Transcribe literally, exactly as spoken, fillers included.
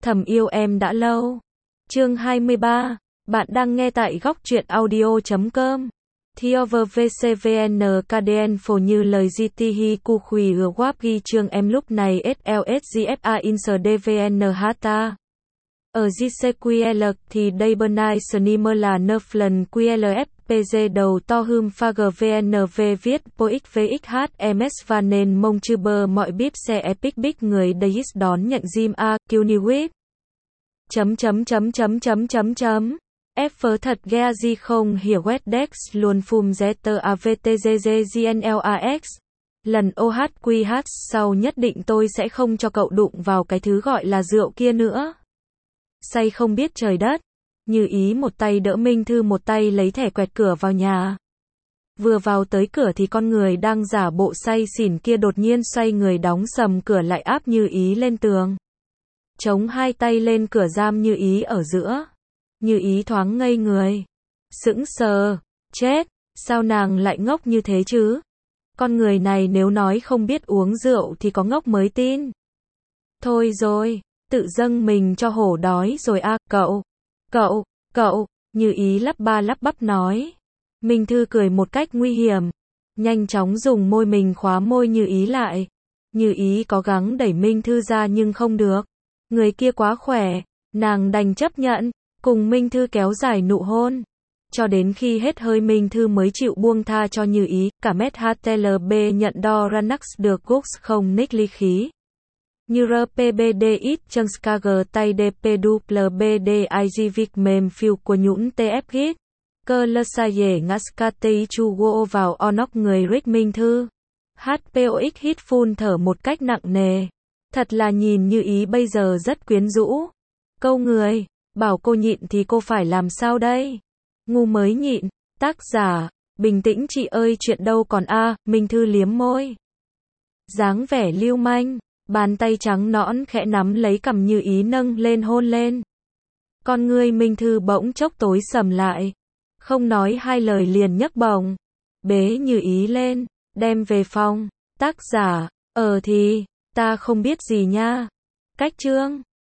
Thầm yêu em đã lâu. Chương hai mươi ba. Bạn đang nghe tại góc truyện audio chấm com. Thiover vê xê vê en ca đê en phổ như lời giê tê hi cu khủy ừa wap ghi chương em lúc này ét lờ ét giê ép a inser đê vê en hát ta. Ở giê xê quy lờ thì đây bernai snimer là nerflen quy lờ ép pê giê đầu to hum fager vê en vê viết pox vxh ms và nền mông chư bơ mọi bíp xe epic big người deis đón nhận Jim a Qniwit. Chấm chấm chấm chấm chấm chấm chấm. F phớ thật gea di không hiểu wet dex luôn phum zetter avtgzgnlax. Lần ô hát quy hát sau nhất định tôi sẽ không cho cậu đụng vào cái thứ gọi là rượu kia nữa. Say không biết trời đất. Như ý một tay đỡ Minh Thư một tay lấy thẻ quẹt cửa vào nhà. Vừa vào tới cửa thì con người đang giả bộ say xỉn kia đột nhiên xoay người đóng sầm cửa lại áp Như ý lên tường. Chống hai tay lên cửa giam Như ý ở giữa. Như ý thoáng ngây người. Sững sờ. Chết. Sao nàng lại ngốc như thế chứ? Con người này nếu nói không biết uống rượu thì có ngốc mới tin. Thôi rồi. Tự dâng mình cho hổ đói rồi a à, cậu. Cậu. Cậu. Như ý lắp ba lắp bắp nói. Minh Thư cười một cách nguy hiểm. Nhanh chóng dùng môi mình khóa môi Như ý lại. Như ý cố gắng đẩy Minh Thư ra nhưng không được. Người kia quá khỏe. Nàng đành chấp nhận. Cùng Minh Thư kéo dài nụ hôn. Cho đến khi hết hơi Minh Thư mới chịu buông tha cho Như ý. Cả mét hát tê lờ bê nhận đo Ranax được Gux không nick ly khí. Như rờ pê bê đê ít chân skager tay đê pê đu lờ bê đê i giê vic mềm phiêu của nhũn tê ép hit. Cơ lơ sa dễ ngaskatei chu go vào onok người Rick Minh Thư. hát pê o ích hít phun thở một cách nặng nề. Thật là nhìn Như ý bây giờ rất quyến rũ. Câu người. Bảo cô nhịn thì cô phải làm sao đây? Ngu mới nhịn. Tác giả. Bình tĩnh chị ơi chuyện đâu còn a à, Minh Thư liếm môi. Dáng vẻ lưu manh. Bàn tay trắng nõn khẽ nắm lấy cằm Như ý nâng lên hôn lên. Con ngươi Minh Thư bỗng chốc tối sầm lại. Không nói hai lời liền nhấc bổng. Bế Như ý lên. Đem về phòng. Tác giả. Ờ thì. Ta không biết gì nha. Cách chương.